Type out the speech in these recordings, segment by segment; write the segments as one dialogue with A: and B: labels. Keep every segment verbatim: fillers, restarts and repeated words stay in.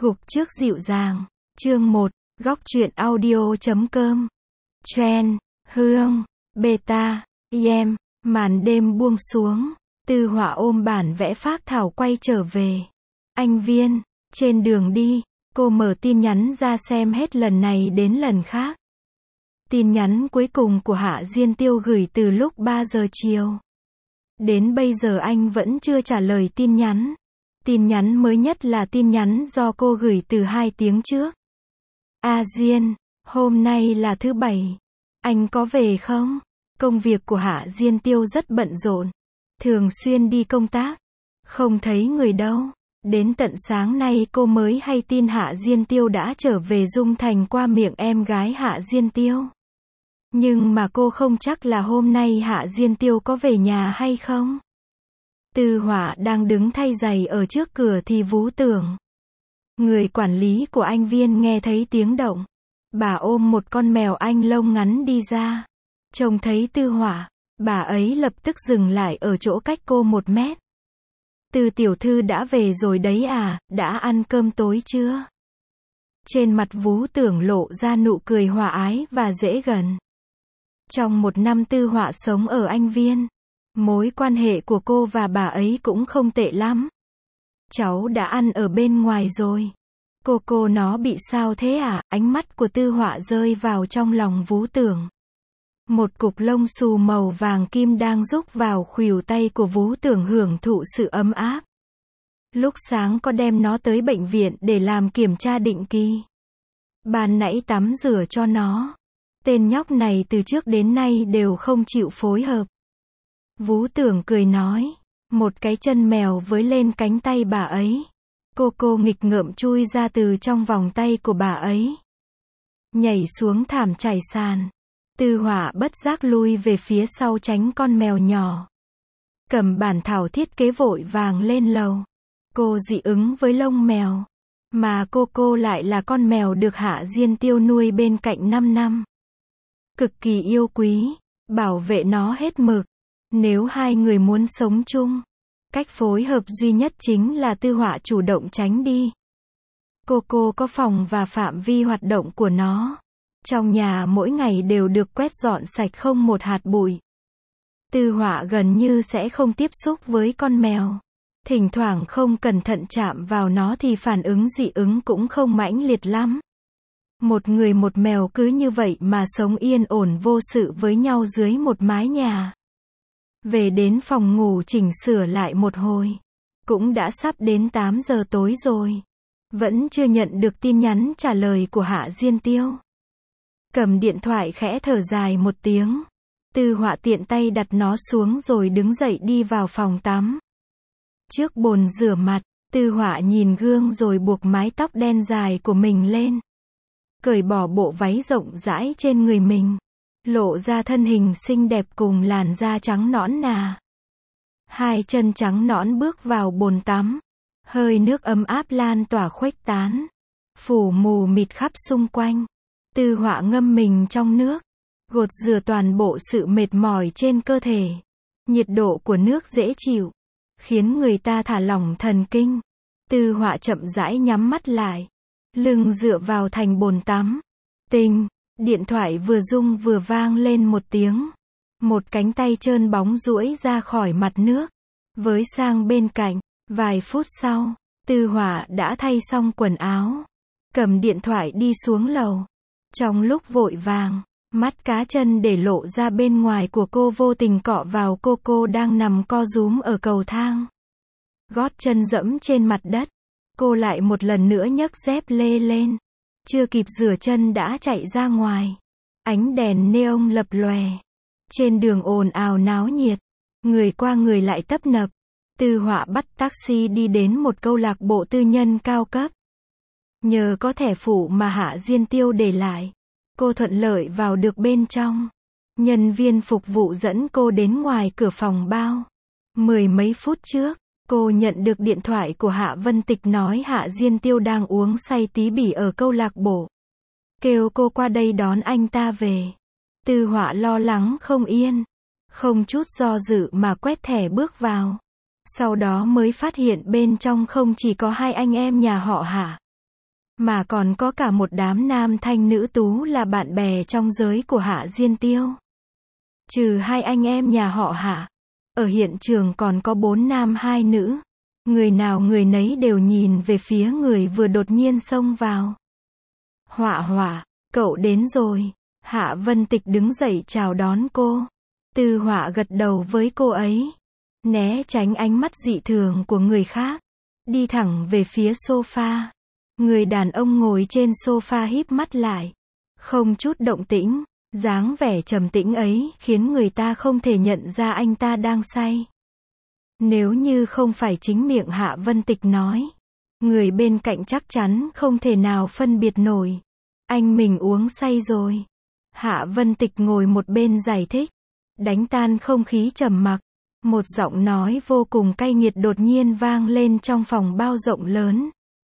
A: Gục trước dịu dàng. Chương một, góc truyện audio.com. Trend, Hương, Beta, Em, màn đêm buông xuống. Tư Họa ôm bản vẽ phác thảo quay trở về. Anh Viên, trên đường đi, cô mở tin nhắn ra xem hết lần này đến lần khác. Tin nhắn cuối cùng của Hạ Diên Tiêu gửi từ lúc ba giờ chiều. Đến bây giờ anh vẫn chưa trả lời tin nhắn. Tin nhắn mới nhất là tin nhắn do cô gửi từ hai tiếng trước. A Diên, hôm nay là thứ bảy. Anh có về không? Công việc của Hạ Diên Tiêu rất bận rộn. Thường xuyên đi công tác. Không thấy người đâu. Đến tận sáng nay cô mới hay tin Hạ Diên Tiêu đã trở về Dung Thành qua miệng em gái Hạ Diên Tiêu. Nhưng mà cô không chắc là hôm nay Hạ Diên Tiêu có về nhà hay không. Tư Họa đang đứng thay giày ở trước cửa thì Vú Tưởng, người quản lý của anh Viên, nghe thấy tiếng động. Bà ôm một con mèo Anh lông ngắn đi ra. Trông thấy Tư Họa, bà ấy lập tức dừng lại ở chỗ cách cô một mét. Tư tiểu thư đã về rồi đấy à, đã ăn cơm tối chưa? Trên mặt Vú Tưởng lộ ra nụ cười hòa ái và dễ gần. Trong một năm Tư Họa sống ở Anh Viên, mối quan hệ của cô và bà ấy cũng không tệ lắm. Cháu đã ăn ở bên ngoài rồi. Cô cô nó bị sao thế à? Ánh mắt của Tư Họa rơi vào trong lòng Vú Tưởng. Một cục lông xù màu vàng kim đang rúc vào khuỷu tay của Vú Tưởng hưởng thụ sự ấm áp. Lúc sáng có đem nó tới bệnh viện để làm kiểm tra định kỳ. Ban nãy tắm rửa cho nó. Tên nhóc này từ trước đến nay đều không chịu phối hợp. Vú Tưởng cười nói. Một cái chân mèo với lên cánh tay bà ấy. Cô cô nghịch ngợm chui ra từ trong vòng tay của bà ấy. Nhảy xuống thảm trải sàn. Tư Họa bất giác lui về phía sau tránh con mèo nhỏ. Cầm bản thảo thiết kế vội vàng lên lầu. Cô dị ứng với lông mèo. Mà cô cô lại là con mèo được Hạ Diên Tiêu nuôi bên cạnh năm năm. Cực kỳ yêu quý. Bảo vệ nó hết mực. Nếu hai người muốn sống chung, cách phối hợp duy nhất chính là Tư Họa chủ động tránh đi. Cô cô có phòng và phạm vi hoạt động của nó. Trong nhà mỗi ngày đều được quét dọn sạch không một hạt bụi. Tư Họa gần như sẽ không tiếp xúc với con mèo. Thỉnh thoảng không cẩn thận chạm vào nó thì phản ứng dị ứng cũng không mãnh liệt lắm. Một người một mèo cứ như vậy mà sống yên ổn vô sự với nhau dưới một mái nhà. Về đến phòng ngủ chỉnh sửa lại một hồi. Cũng đã sắp đến tám giờ tối rồi. Vẫn chưa nhận được tin nhắn trả lời của Hạ Diên Tiêu. Cầm điện thoại khẽ thở dài một tiếng. Tư Họa tiện tay đặt nó xuống rồi đứng dậy đi vào phòng tắm. Trước bồn rửa mặt, Tư Họa nhìn gương rồi buộc mái tóc đen dài của mình lên. Cởi bỏ bộ váy rộng rãi trên người mình. Lộ ra thân hình xinh đẹp cùng làn da trắng nõn nà. Hai chân trắng nõn bước vào bồn tắm. Hơi nước ấm áp lan tỏa khuếch tán. Phủ mù mịt khắp xung quanh. Tư Họa ngâm mình trong nước. Gột rửa toàn bộ sự mệt mỏi trên cơ thể. Nhiệt độ của nước dễ chịu. Khiến người ta thả lỏng thần kinh. Tư Họa chậm rãi nhắm mắt lại. Lưng dựa vào thành bồn tắm. Tinh. Điện thoại vừa rung vừa vang lên một tiếng. Một cánh tay trơn bóng duỗi ra khỏi mặt nước. Với sang bên cạnh. Vài phút sau, Tư Họa đã thay xong quần áo. Cầm điện thoại đi xuống lầu. Trong lúc vội vàng, mắt cá chân để lộ ra bên ngoài của cô vô tình cọ vào cô cô đang nằm co rúm ở cầu thang. Gót chân dẫm trên mặt đất. Cô lại một lần nữa nhấc dép lê lên. Chưa kịp rửa chân đã chạy ra ngoài. Ánh đèn neon lập lòe. Trên đường ồn ào náo nhiệt. Người qua người lại tấp nập. Tư Họa bắt taxi đi đến một câu lạc bộ tư nhân cao cấp. Nhờ có thẻ phụ mà Hạ Diên Tiêu để lại, cô thuận lợi vào được bên trong. Nhân viên phục vụ dẫn cô đến ngoài cửa phòng bao. Mười mấy phút trước, cô nhận được điện thoại của Hạ Vân Tịch nói Hạ Diên Tiêu đang uống say tí bỉ ở câu lạc bộ. Kêu cô qua đây đón anh ta về. Tư Họa lo lắng không yên. Không chút do dự mà quét thẻ bước vào. Sau đó mới phát hiện bên trong không chỉ có hai anh em nhà họ Hạ, mà còn có cả một đám nam thanh nữ tú là bạn bè trong giới của Hạ Diên Tiêu. Trừ hai anh em nhà họ Hạ, ở hiện trường còn có bốn nam hai nữ. Người nào người nấy đều nhìn về phía người vừa đột nhiên xông vào. Họa Họa, cậu đến rồi. Hạ Vân Tịch đứng dậy chào đón cô. Tư Họa gật đầu với cô ấy, né tránh ánh mắt dị thường của người khác, đi thẳng về phía sofa. Người đàn ông ngồi trên sofa híp mắt lại, không chút động tĩnh, dáng vẻ trầm tĩnh ấy khiến người ta không thể nhận ra anh ta đang say. Nếu như không phải chính miệng Hạ Vân Tịch nói, người bên cạnh chắc chắn không thể nào phân biệt nổi. Anh mình uống say rồi. Hạ Vân Tịch ngồi một bên giải thích, đánh tan không khí trầm mặc. Một giọng nói vô cùng cay nghiệt đột nhiên vang lên trong phòng bao rộng lớn.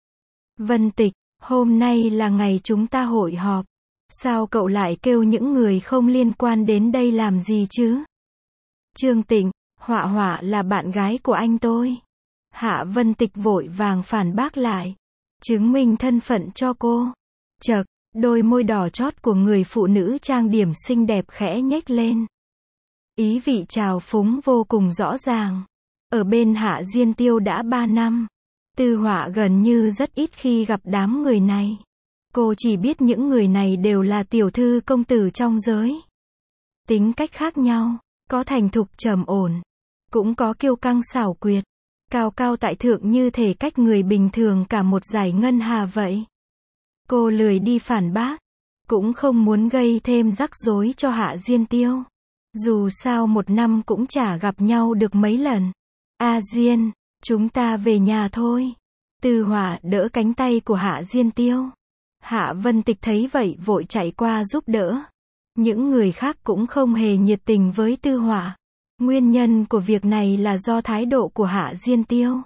A: Vân Tịch, hôm nay là ngày chúng ta hội họp. Sao cậu lại kêu những người không liên quan đến đây làm gì chứ? Trương Tịnh, Họa Họa là bạn gái của anh tôi. Hạ Vân Tịch vội vàng phản bác lại, chứng minh thân phận cho cô. Chậc, đôi môi đỏ chót của người phụ nữ trang điểm xinh đẹp khẽ nhếch lên. Ý vị trào phúng vô cùng rõ ràng. Ở bên Hạ Diên Tiêu đã ba năm. Tư Họa gần như rất ít khi gặp đám người này. Cô chỉ biết những người này đều là tiểu thư công tử trong giới. Tính cách khác nhau, có thành thục trầm ổn, cũng có kiêu căng xảo quyệt, cao cao tại thượng như thể cách người bình thường cả một dải ngân hà vậy. Cô lười đi phản bác, cũng không muốn gây thêm rắc rối cho Hạ Diên Tiêu. Dù sao một năm cũng chả gặp nhau được mấy lần. A Diên, chúng ta về nhà thôi. Tư Họa đỡ cánh tay của Hạ Diên Tiêu. Hạ Vân Tịch thấy vậy vội chạy qua giúp đỡ. Những người khác cũng không hề nhiệt tình với Tư Họa. Nguyên nhân của việc này là do thái độ của Hạ Diên Tiêu.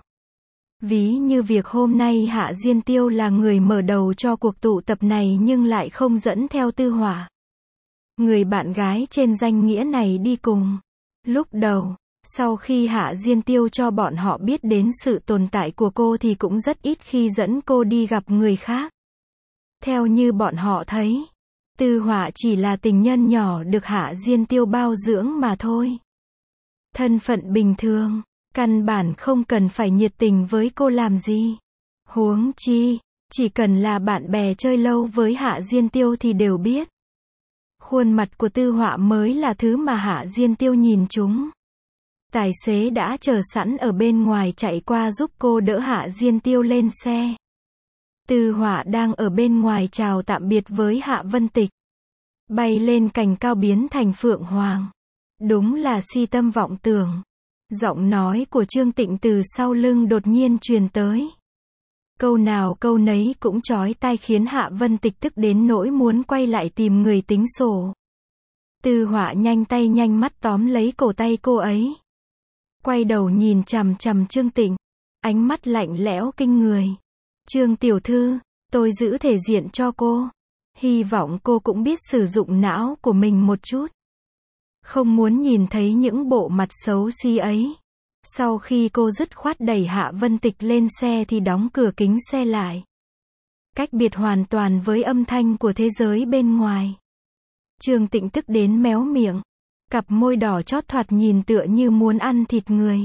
A: Ví như việc hôm nay Hạ Diên Tiêu là người mở đầu cho cuộc tụ tập này nhưng lại không dẫn theo Tư Họa, người bạn gái trên danh nghĩa này đi cùng. Lúc đầu, sau khi Hạ Diên Tiêu cho bọn họ biết đến sự tồn tại của cô thì cũng rất ít khi dẫn cô đi gặp người khác. Theo như bọn họ thấy, Tư Họa chỉ là tình nhân nhỏ được Hạ Diên Tiêu bao dưỡng mà thôi. Thân phận bình thường, căn bản không cần phải nhiệt tình với cô làm gì. Huống chi, chỉ cần là bạn bè chơi lâu với Hạ Diên Tiêu thì đều biết. Khuôn mặt của Tư Họa mới là thứ mà Hạ Diên Tiêu nhìn trúng. Tài xế đã chờ sẵn ở bên ngoài chạy qua giúp cô đỡ Hạ Diên Tiêu lên xe. Tư Họa đang ở bên ngoài chào tạm biệt với Hạ Vân Tịch. Bay lên cành cao biến thành phượng hoàng. Đúng là si tâm vọng tưởng. Giọng nói của Trương Tịnh từ sau lưng đột nhiên truyền tới. Câu nào câu nấy cũng chói tai khiến Hạ Vân Tịch tức đến nỗi muốn quay lại tìm người tính sổ. Tư Họa nhanh tay nhanh mắt tóm lấy cổ tay cô ấy. Quay đầu nhìn chằm chằm Trương Tịnh. Ánh mắt lạnh lẽo kinh người. Trương tiểu thư, tôi giữ thể diện cho cô. Hy vọng cô cũng biết sử dụng não của mình một chút. Không muốn nhìn thấy những bộ mặt xấu xí ấy. Sau khi cô dứt khoát đẩy Hạ Vân Tịch lên xe thì đóng cửa kính xe lại. Cách biệt hoàn toàn với âm thanh của thế giới bên ngoài. Trương Tịnh tức đến méo miệng. Cặp môi đỏ chót thoạt nhìn tựa như muốn ăn thịt người.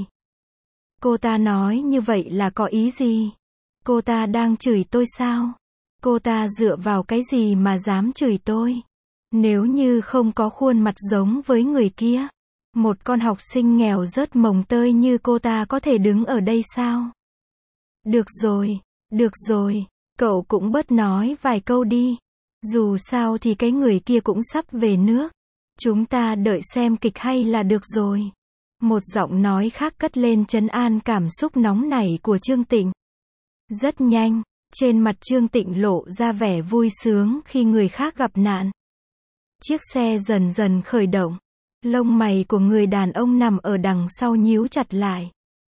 A: Cô ta nói như vậy là có ý gì? Cô ta đang chửi tôi sao? Cô ta dựa vào cái gì mà dám chửi tôi? Nếu như không có khuôn mặt giống với người kia, một con học sinh nghèo rớt mồng tơi như cô ta có thể đứng ở đây sao? Được rồi, được rồi, cậu cũng bớt nói vài câu đi. Dù sao thì cái người kia cũng sắp về nước. Chúng ta đợi xem kịch hay là được rồi. Một giọng nói khác cất lên trấn an cảm xúc nóng nảy của Trương Tịnh. Rất nhanh, trên mặt Trương Tịnh lộ ra vẻ vui sướng khi người khác gặp nạn. Chiếc xe dần dần khởi động. Lông mày của người đàn ông nằm ở đằng sau nhíu chặt lại.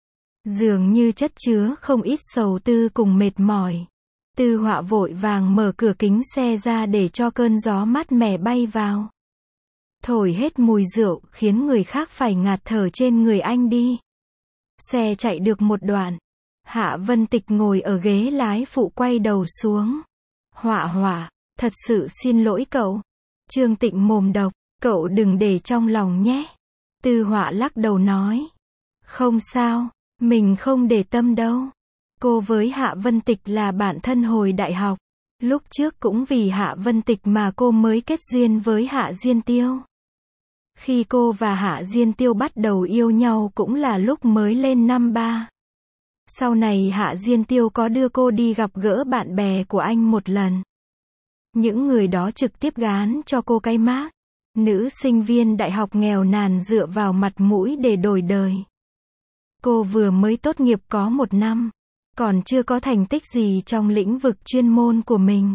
A: Dường như chất chứa không ít sầu tư cùng mệt mỏi. Tư Họa vội vàng mở cửa kính xe ra để cho cơn gió mát mẻ bay vào. Thổi hết mùi rượu khiến người khác phải ngạt thở trên người anh đi. Xe chạy được một đoạn. Hạ Vân Tịch ngồi ở ghế lái phụ quay đầu xuống. Họa họa, thật sự xin lỗi cậu. Trương Tịnh mồm độc, cậu đừng để trong lòng nhé. Tư Họa lắc đầu nói. Không sao, mình không để tâm đâu. Cô với Hạ Vân Tịch là bạn thân hồi đại học. Lúc trước cũng vì Hạ Vân Tịch mà cô mới kết duyên với Hạ Diên Tiêu. Khi cô và Hạ Diên Tiêu bắt đầu yêu nhau cũng là lúc mới lên năm ba. Sau này Hạ Diên Tiêu có đưa cô đi gặp gỡ bạn bè của anh một lần. Những người đó trực tiếp gán cho cô cái mác. Nữ sinh viên đại học nghèo nàn dựa vào mặt mũi để đổi đời. Cô vừa mới tốt nghiệp có một năm. Còn chưa có thành tích gì trong lĩnh vực chuyên môn của mình.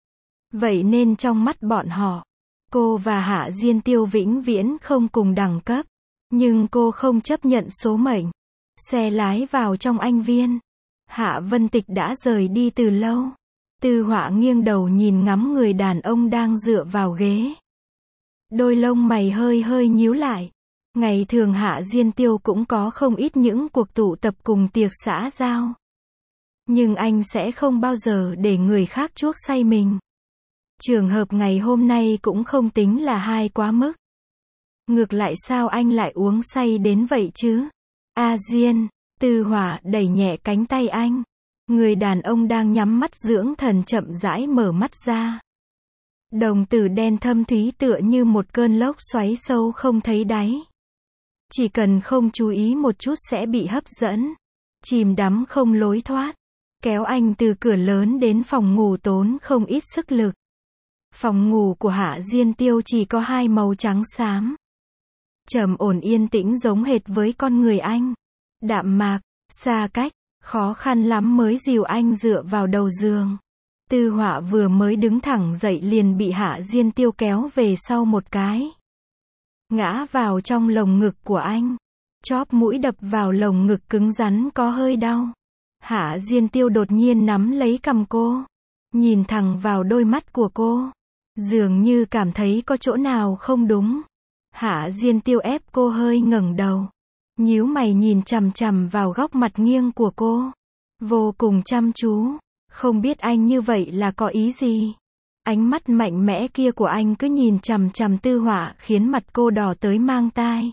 A: Vậy nên trong mắt bọn họ, cô và Hạ Diên Tiêu vĩnh viễn không cùng đẳng cấp. Nhưng cô không chấp nhận số mệnh. Xe lái vào trong Anh Viên. Hạ Vân Tịch đã rời đi từ lâu. Tư Họa nghiêng đầu nhìn ngắm người đàn ông đang dựa vào ghế. Đôi lông mày hơi hơi nhíu lại. Ngày thường Hạ Diên Tiêu cũng có không ít những cuộc tụ tập cùng tiệc xã giao. Nhưng anh sẽ không bao giờ để người khác chuốc say mình. Trường hợp ngày hôm nay cũng không tính là hai quá mức. Ngược lại sao anh lại uống say đến vậy chứ? A Diên, Tư Họa đẩy nhẹ cánh tay anh. Người đàn ông đang nhắm mắt dưỡng thần chậm rãi mở mắt ra. Đồng tử đen thâm thúy tựa như một cơn lốc xoáy sâu không thấy đáy. Chỉ cần không chú ý một chút sẽ bị hấp dẫn. Chìm đắm không lối thoát. Kéo anh từ cửa lớn đến phòng ngủ tốn không ít sức lực. Phòng ngủ của Hạ Diên Tiêu chỉ có hai màu trắng xám. Trầm ổn yên tĩnh giống hệt với con người anh. Đạm mạc, xa cách, khó khăn lắm mới dìu anh dựa vào đầu giường. Tư Họa vừa mới đứng thẳng dậy liền bị Hạ Diên Tiêu kéo về sau một cái. Ngã vào trong lồng ngực của anh. Chóp mũi đập vào lồng ngực cứng rắn có hơi đau. Hạ Diên Tiêu đột nhiên nắm lấy cằm cô. Nhìn thẳng vào đôi mắt của cô. Dường như cảm thấy có chỗ nào không đúng. Hạ Diên Tiêu ép cô hơi ngẩng đầu. Nhíu mày nhìn chằm chằm vào góc mặt nghiêng của cô. Vô cùng chăm chú. Không biết anh như vậy là có ý gì. Ánh mắt mạnh mẽ kia của anh cứ nhìn chằm chằm Tư Họa khiến mặt cô đỏ tới mang tai.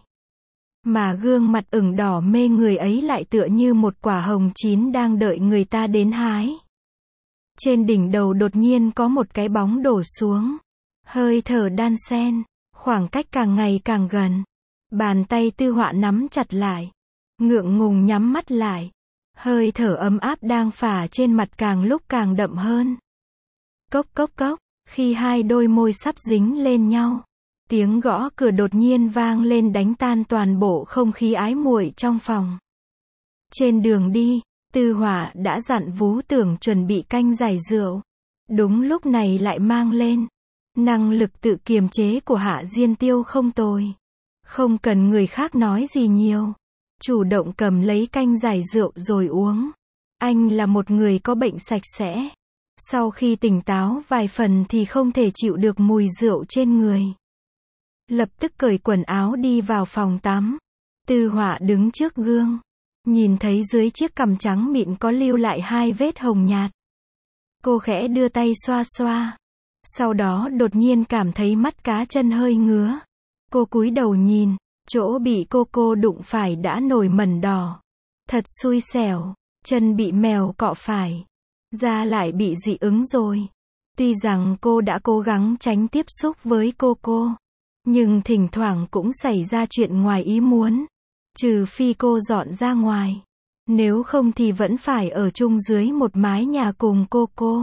A: Mà gương mặt ửng đỏ mê người ấy lại tựa như một quả hồng chín đang đợi người ta đến hái. Trên đỉnh đầu đột nhiên có một cái bóng đổ xuống. Hơi thở đan xen. Khoảng cách càng ngày càng gần. Bàn tay Tư Họa nắm chặt lại. Ngượng ngùng nhắm mắt lại. Hơi thở ấm áp đang phả trên mặt càng lúc càng đậm hơn. Cốc cốc cốc. Khi hai đôi môi sắp dính lên nhau. Tiếng gõ cửa đột nhiên vang lên đánh tan toàn bộ không khí ái muội trong phòng. Trên đường đi, Tư Họa đã dặn Vú Tưởng chuẩn bị canh giải rượu. Đúng lúc này lại mang lên. Năng lực tự kiềm chế của Hạ Diên Tiêu không tồi. Không cần người khác nói gì nhiều. Chủ động cầm lấy canh giải rượu rồi uống. Anh là một người có bệnh sạch sẽ. Sau khi tỉnh táo vài phần thì không thể chịu được mùi rượu trên người. Lập tức cởi quần áo đi vào phòng tắm. Tư Họa đứng trước gương. Nhìn thấy dưới chiếc cằm trắng mịn có lưu lại hai vết hồng nhạt. Cô khẽ đưa tay xoa xoa. Sau đó đột nhiên cảm thấy mắt cá chân hơi ngứa. Cô cúi đầu nhìn. Chỗ bị cô cô đụng phải đã nổi mẩn đỏ. Thật xui xẻo. Chân bị mèo cọ phải. Da lại bị dị ứng rồi. Tuy rằng cô đã cố gắng tránh tiếp xúc với cô cô. Nhưng thỉnh thoảng cũng xảy ra chuyện ngoài ý muốn. Trừ phi cô dọn ra ngoài. Nếu không thì vẫn phải ở chung dưới một mái nhà cùng cô cô.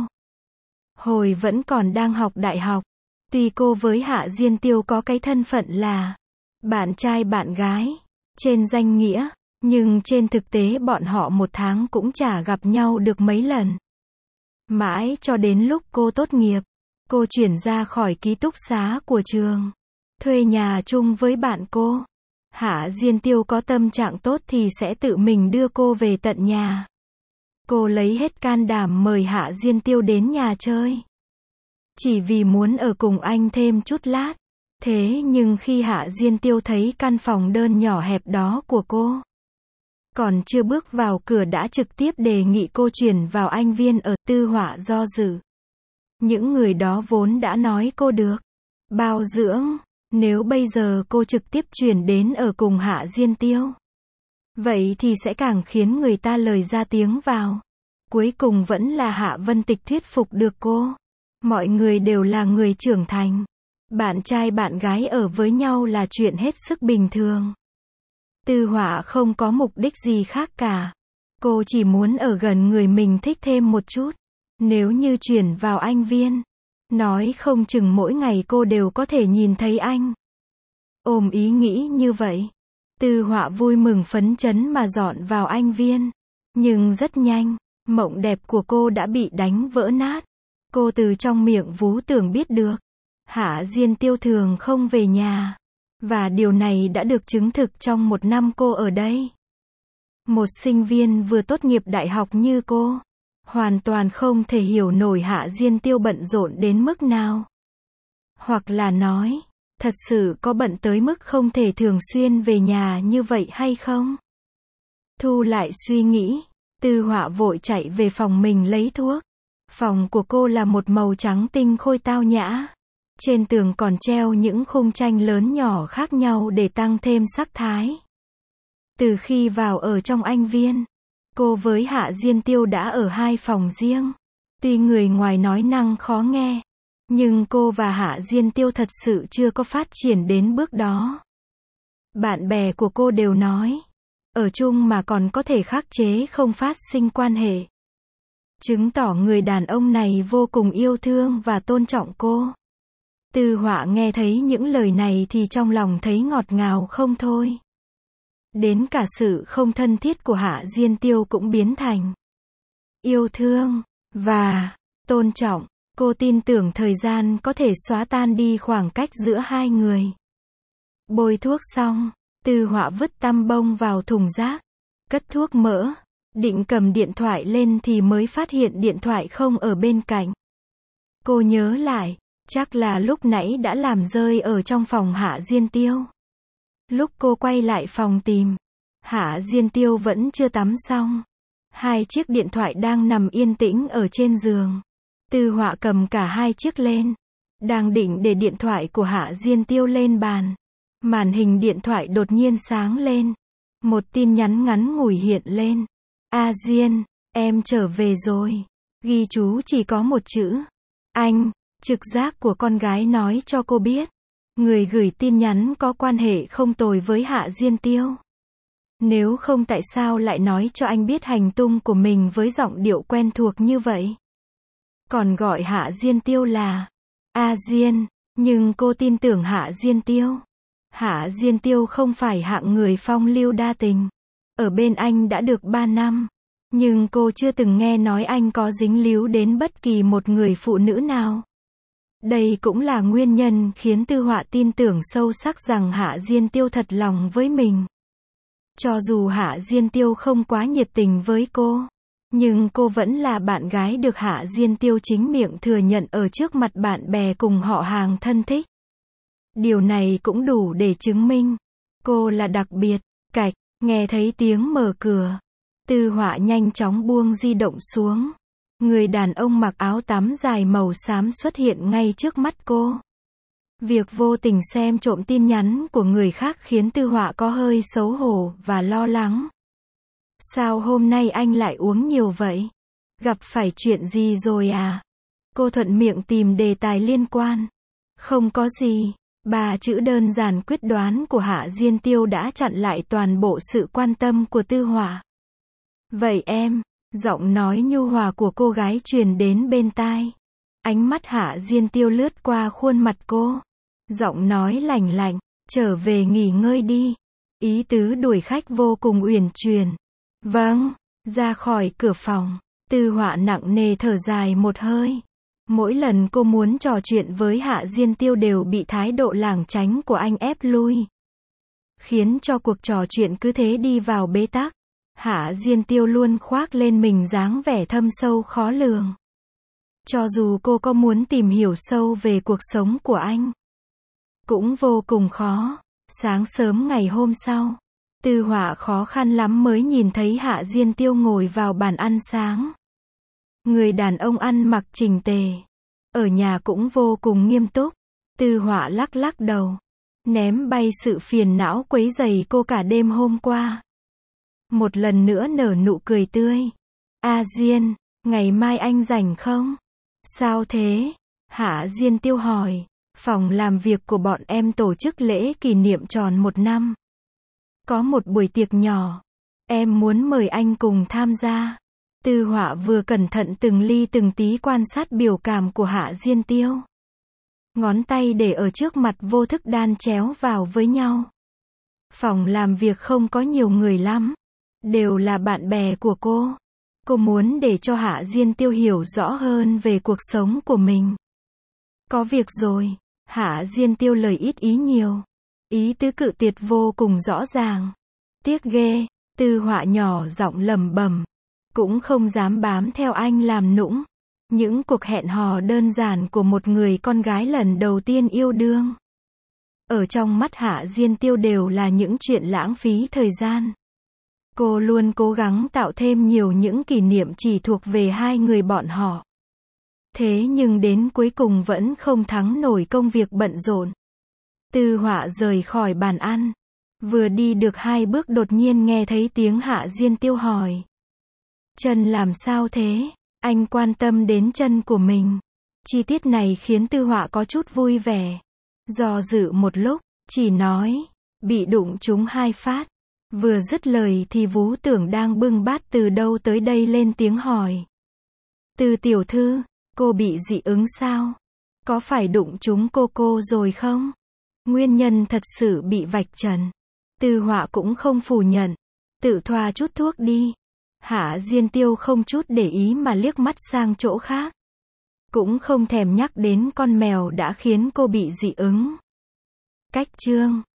A: Hồi vẫn còn đang học đại học. Tuy cô với Hạ Diên Tiêu có cái thân phận là bạn trai bạn gái. Trên danh nghĩa. Nhưng trên thực tế bọn họ một tháng cũng chả gặp nhau được mấy lần. Mãi cho đến lúc cô tốt nghiệp. Cô chuyển ra khỏi ký túc xá của trường. Thuê nhà chung với bạn cô. Hạ Diên Tiêu có tâm trạng tốt thì sẽ tự mình đưa cô về tận nhà. Cô lấy hết can đảm mời Hạ Diên Tiêu đến nhà chơi. Chỉ vì muốn ở cùng anh thêm chút lát. Thế nhưng khi Hạ Diên Tiêu thấy căn phòng đơn nhỏ hẹp đó của cô. Còn chưa bước vào cửa đã trực tiếp đề nghị cô chuyển vào Anh Viên ở. Tư Họa do dự. Những người đó vốn đã nói cô được bao dưỡng. Nếu bây giờ cô trực tiếp chuyển đến ở cùng Hạ Diên Tiêu, vậy thì sẽ càng khiến người ta lời ra tiếng vào. Cuối cùng vẫn là Hạ Vân Tịch thuyết phục được cô. Mọi người đều là người trưởng thành. Bạn trai bạn gái ở với nhau là chuyện hết sức bình thường. Tư Họa không có mục đích gì khác cả. Cô chỉ muốn ở gần người mình thích thêm một chút. Nếu như chuyển vào Anh Viên, nói không chừng mỗi ngày cô đều có thể nhìn thấy anh. Ôm ý nghĩ như vậy, Tư Họa vui mừng phấn chấn mà dọn vào Anh Viên. Nhưng rất nhanh, mộng đẹp của cô đã bị đánh vỡ nát. Cô từ trong miệng Vú Tưởng biết được, Hạ Diên Tiêu thường không về nhà. Và điều này đã được chứng thực trong một năm cô ở đây. Một sinh viên vừa tốt nghiệp đại học như cô, hoàn toàn không thể hiểu nổi Hạ Diên Tiêu bận rộn đến mức nào. Hoặc là nói, thật sự có bận tới mức không thể thường xuyên về nhà như vậy hay không? Thu lại suy nghĩ, Tư Họa vội chạy về phòng mình lấy thuốc. Phòng của cô là một màu trắng tinh khôi tao nhã. Trên tường còn treo những khung tranh lớn nhỏ khác nhau để tăng thêm sắc thái. Từ khi vào ở trong Anh Viên, cô với Hạ Diên Tiêu đã ở hai phòng riêng. Tuy người ngoài nói năng khó nghe, nhưng cô và Hạ Diên Tiêu thật sự chưa có phát triển đến bước đó. Bạn bè của cô đều nói, ở chung mà còn có thể khắc chế không phát sinh quan hệ. Chứng tỏ người đàn ông này vô cùng yêu thương và tôn trọng cô. Tư Họa nghe thấy những lời này thì trong lòng thấy ngọt ngào không thôi. Đến cả sự không thân thiết của Hạ Diên Tiêu cũng biến thành yêu thương và tôn trọng. Cô tin tưởng thời gian có thể xóa tan đi khoảng cách giữa hai người. Bôi thuốc xong, Tư Họa vứt tăm bông vào thùng rác, cất thuốc mỡ, định cầm điện thoại lên thì mới phát hiện điện thoại không ở bên cạnh. Cô nhớ lại, chắc là lúc nãy đã làm rơi ở trong phòng Hạ Diên Tiêu. Lúc cô quay lại phòng tìm, Hạ Diên Tiêu vẫn chưa tắm xong. Hai chiếc điện thoại đang nằm yên tĩnh ở trên giường. Tư Họa cầm cả hai chiếc lên, đang định để điện thoại của Hạ Diên Tiêu lên bàn. Màn hình điện thoại đột nhiên sáng lên. Một tin nhắn ngắn ngủi hiện lên. A Diên, em trở về rồi. Ghi chú chỉ có một chữ. Anh. Trực giác của con gái nói cho cô biết, người gửi tin nhắn có quan hệ không tồi với Hạ Diên Tiêu. Nếu không tại sao lại nói cho anh biết hành tung của mình với giọng điệu quen thuộc như vậy? Còn gọi Hạ Diên Tiêu là A Diên, nhưng cô tin tưởng Hạ Diên Tiêu. Hạ Diên Tiêu không phải hạng người phong lưu đa tình. Ở bên anh đã được ba năm, nhưng cô chưa từng nghe nói anh có dính líu đến bất kỳ một người phụ nữ nào. Đây cũng là nguyên nhân khiến Tư Họa tin tưởng sâu sắc rằng Hạ Diên Tiêu thật lòng với mình. Cho dù Hạ Diên Tiêu không quá nhiệt tình với cô, nhưng cô vẫn là bạn gái được Hạ Diên Tiêu chính miệng thừa nhận ở trước mặt bạn bè cùng họ hàng thân thích. Điều này cũng đủ để chứng minh cô là đặc biệt. Cạch, nghe thấy tiếng mở cửa, Tư Họa nhanh chóng buông di động xuống. Người đàn ông mặc áo tắm dài màu xám xuất hiện ngay trước mắt cô. Việc vô tình xem trộm tin nhắn của người khác khiến Tư Họa có hơi xấu hổ và lo lắng. Sao hôm nay anh lại uống nhiều vậy? Gặp phải chuyện gì rồi à? Cô thuận miệng tìm đề tài liên quan. Không có gì. Ba chữ đơn giản quyết đoán của Hạ Diên Tiêu đã chặn lại toàn bộ sự quan tâm của Tư Họa. Vậy em, giọng nói nhu hòa của cô gái truyền đến bên tai. Ánh mắt Hạ Diên Tiêu lướt qua khuôn mặt cô. Giọng nói lạnh lạnh, trở về nghỉ ngơi đi. Ý tứ đuổi khách vô cùng uyển chuyển. Vâng, ra khỏi cửa phòng, Tư Họa nặng nề thở dài một hơi. Mỗi lần cô muốn trò chuyện với Hạ Diên Tiêu đều bị thái độ lảng tránh của anh ép lui, khiến cho cuộc trò chuyện cứ thế đi vào bế tắc. Hạ Diên Tiêu luôn khoác lên mình dáng vẻ thâm sâu khó lường. Cho dù cô có muốn tìm hiểu sâu về cuộc sống của anh, cũng vô cùng khó. Sáng sớm ngày hôm sau, Tư Họa khó khăn lắm mới nhìn thấy Hạ Diên Tiêu ngồi vào bàn ăn sáng. Người đàn ông ăn mặc chỉnh tề, Ở nhà cũng vô cùng nghiêm túc. Tư Họa lắc lắc đầu, ném bay sự phiền não quấy rầy cô cả đêm hôm qua. Một lần nữa nở nụ cười tươi. A Diên, ngày mai anh rảnh không? Sao thế? Hạ Diên Tiêu hỏi. Phòng làm việc của bọn em tổ chức lễ kỷ niệm tròn một năm. Có một buổi tiệc nhỏ. Em muốn mời anh cùng tham gia. Tư Họa vừa cẩn thận từng ly từng tí quan sát biểu cảm của Hạ Diên Tiêu. Ngón tay để ở trước mặt vô thức đan chéo vào với nhau. Phòng làm việc không có nhiều người lắm. Đều là bạn bè của cô. Cô muốn để cho Hạ Diên Tiêu hiểu rõ hơn về cuộc sống của mình. Có việc rồi. Hạ Diên Tiêu lời ít ý nhiều. Ý tứ cự tuyệt vô cùng rõ ràng. Tiếc ghê. Tư Họa nhỏ giọng lẩm bẩm. Cũng không dám bám theo anh làm nũng. Những cuộc hẹn hò đơn giản của một người con gái lần đầu tiên yêu đương. Ở trong mắt Hạ Diên Tiêu đều là những chuyện lãng phí thời gian. Cô luôn cố gắng tạo thêm nhiều những kỷ niệm chỉ thuộc về hai người bọn họ. Thế nhưng đến cuối cùng vẫn không thắng nổi công việc bận rộn. Tư Họa rời khỏi bàn ăn. Vừa đi được hai bước đột nhiên nghe thấy tiếng Hạ Diên Tiêu hỏi. Chân làm sao thế? Anh quan tâm đến chân của mình. Chi tiết này khiến Tư Họa có chút vui vẻ. Do dự một lúc, chỉ nói, bị đụng trúng hai phát. Vừa dứt lời thì Vú Tưởng đang bưng bát từ đâu tới đây lên tiếng hỏi. Từ tiểu thư, cô bị dị ứng sao? Có phải đụng trúng cô cô rồi không? Nguyên nhân thật sự bị vạch trần. Tư Họa cũng không phủ nhận. Tự thoa chút thuốc đi. Hạ Diên Tiêu không chút để ý mà liếc mắt sang chỗ khác. Cũng không thèm nhắc đến con mèo đã khiến cô bị dị ứng. Cách chương